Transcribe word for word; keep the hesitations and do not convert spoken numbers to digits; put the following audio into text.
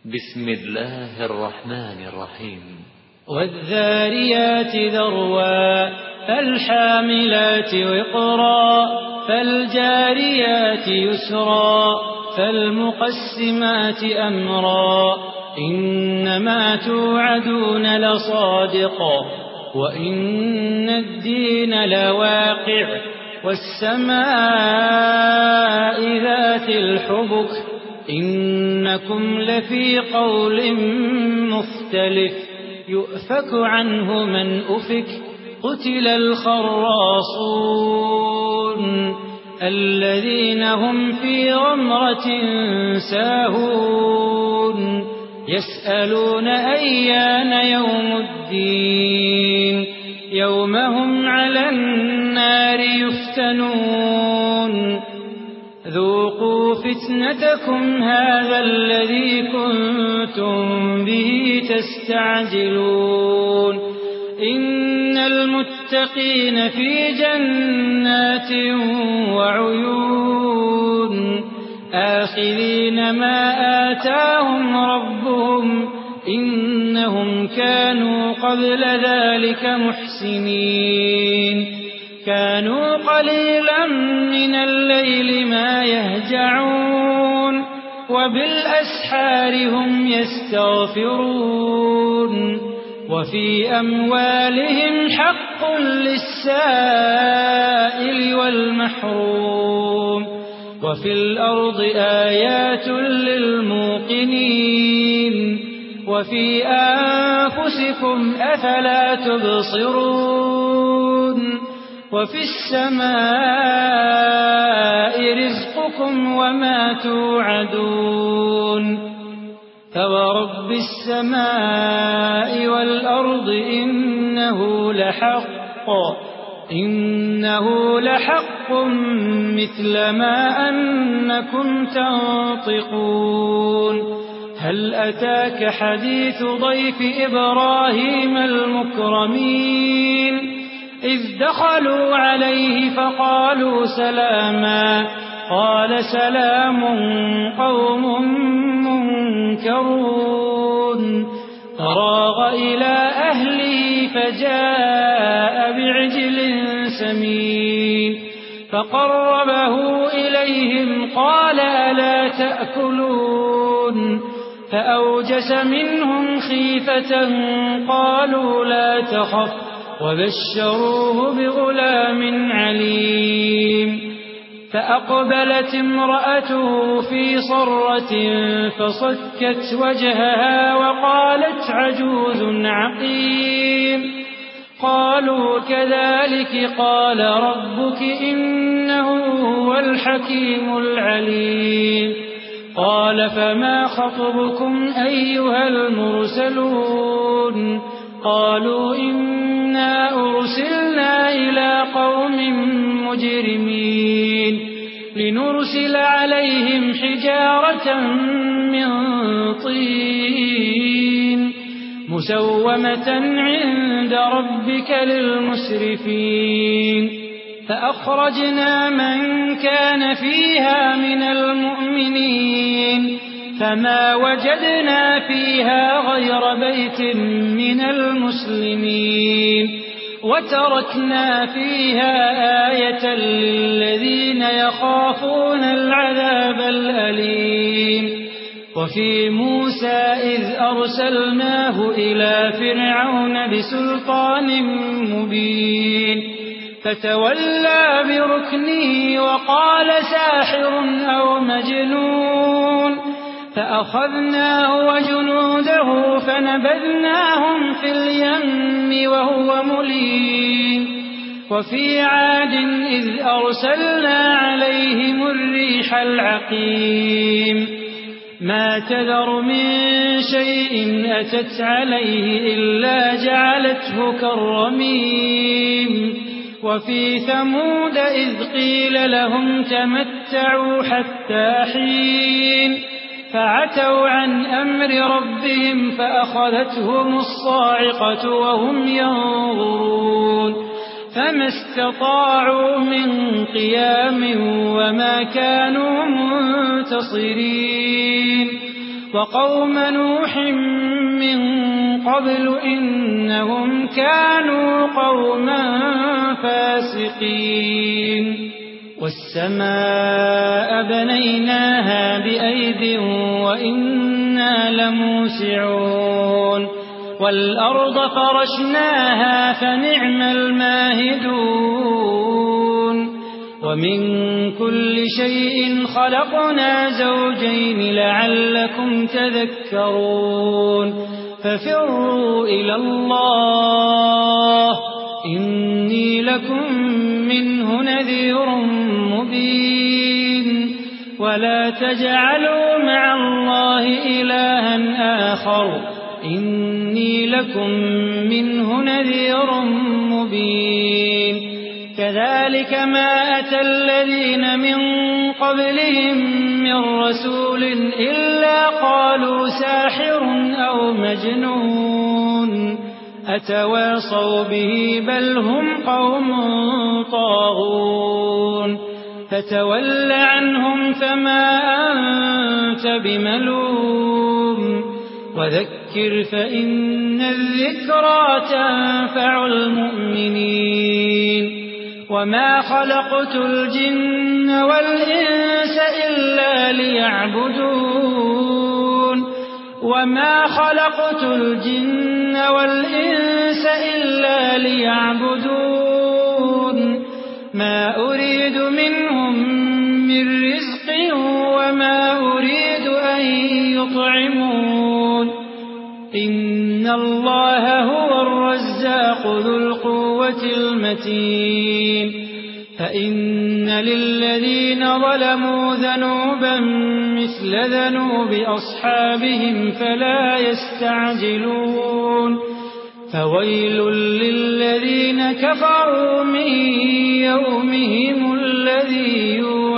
بسم الله الرحمن الرحيم والذاريات ذروا فالحاملات وقرا فالجاريات يسرا فالمقسمات أمرا إنما توعدون لصادق وإن الدين لواقع والسماء ذات الحبك إنكم لفي قول مختلف يؤفك عنه من أفك قتل الخراصون الذين هم في غمرة ساهون يسألون أيان يوم الدين يوم هم على النار يفتنون ذوقوا فتنتكم هذا الذي كنتم به تستعجلون إن المتقين في جنات وعيون آخذين ما آتاهم ربهم إنهم كانوا قبل ذلك محسنين كانوا قليلا من الليل ما يهجعون وبالأسحار هم يستغفرون وفي أموالهم حق للسائل والمحروم وفي الأرض آيات للموقنين وفي أنفسكم أفلا تبصرون وفي السماء رزقكم وما توعدون فورب السماء والأرض إنه لحق إنه لحق مثل ما أنكم تنطقون هل أتاك حديث ضيف إبراهيم المكرمين إذ دخلوا عليه فقالوا سلاما قال سلام قوم منكرون فراغ إلى أهله فجاء بعجل سمين فقربه إليهم قال ألا تأكلون فأوجس منهم خيفة قالوا لا تخف وبشروه بغلام عليم فأقبلت امرأته في صرة فصكت وجهها وقالت عجوز عقيم قالوا كذلك قال ربك إنه هو الحكيم العليم قال فما خطبكم أيها المرسلون قالوا إنا أرسلنا إلى قوم مجرمين لنرسل عليهم حجارة من طين مسومة عند ربك للمسرفين فأخرجنا من كان فيها من المؤمنين فما وجدنا فيها غير بيت من المسلمين وتركنا فيها آية للذين يخافون العذاب الأليم وفي موسى إذ أرسلناه إلى فرعون بسلطان مبين فتولى بركنه وقال ساحر أو مجنون فأخذناه وجنوده فنبذناهم في اليم وهو مليم وفي عاد إذ أرسلنا عليهم الريح العقيم ما تذر من شيء أتت عليه إلا جعلته كالرميم وفي ثمود إذ قيل لهم تمتعوا حتى حين فعتوا عن أمر ربهم فأخذتهم الصاعقة وهم ينظرون فما استطاعوا من قيام وما كانوا منتصرين وقوم نوح من قبل إنهم كانوا قوما فاسقين والسماء بنيناها بأيد وإنا لموسعون والأرض فرشناها فنعم الماهدون ومن كل شيء خلقنا زوجين لعلكم تذكرون ففروا إلى الله إني لكم منه نذير مبين ولا تجعلوا مع الله إلها آخر إني لكم منه نذير مبين كذلك ما أتى الذين من قبلهم من رسول إلا قالوا ساحر أو مجنون أتواصوا به بل هم قوم طاغون فتول عنهم فما أنت بملوم وذكر فإن الذكرى تنفع المؤمنين وما خلقت الجن والإنس إلا ليعبدون وما خلقت الجن والإنس إلا ليعبدون ما أريد منهم من رزق وما أريد أن يطعمون إن الله هو الرزاق ذو القوة المتين فإن للذين ظلموا ذنوبا مثل ذنوب أصحابهم فلا يستعجلون فويل للذين كفروا من يومهم الذي يوم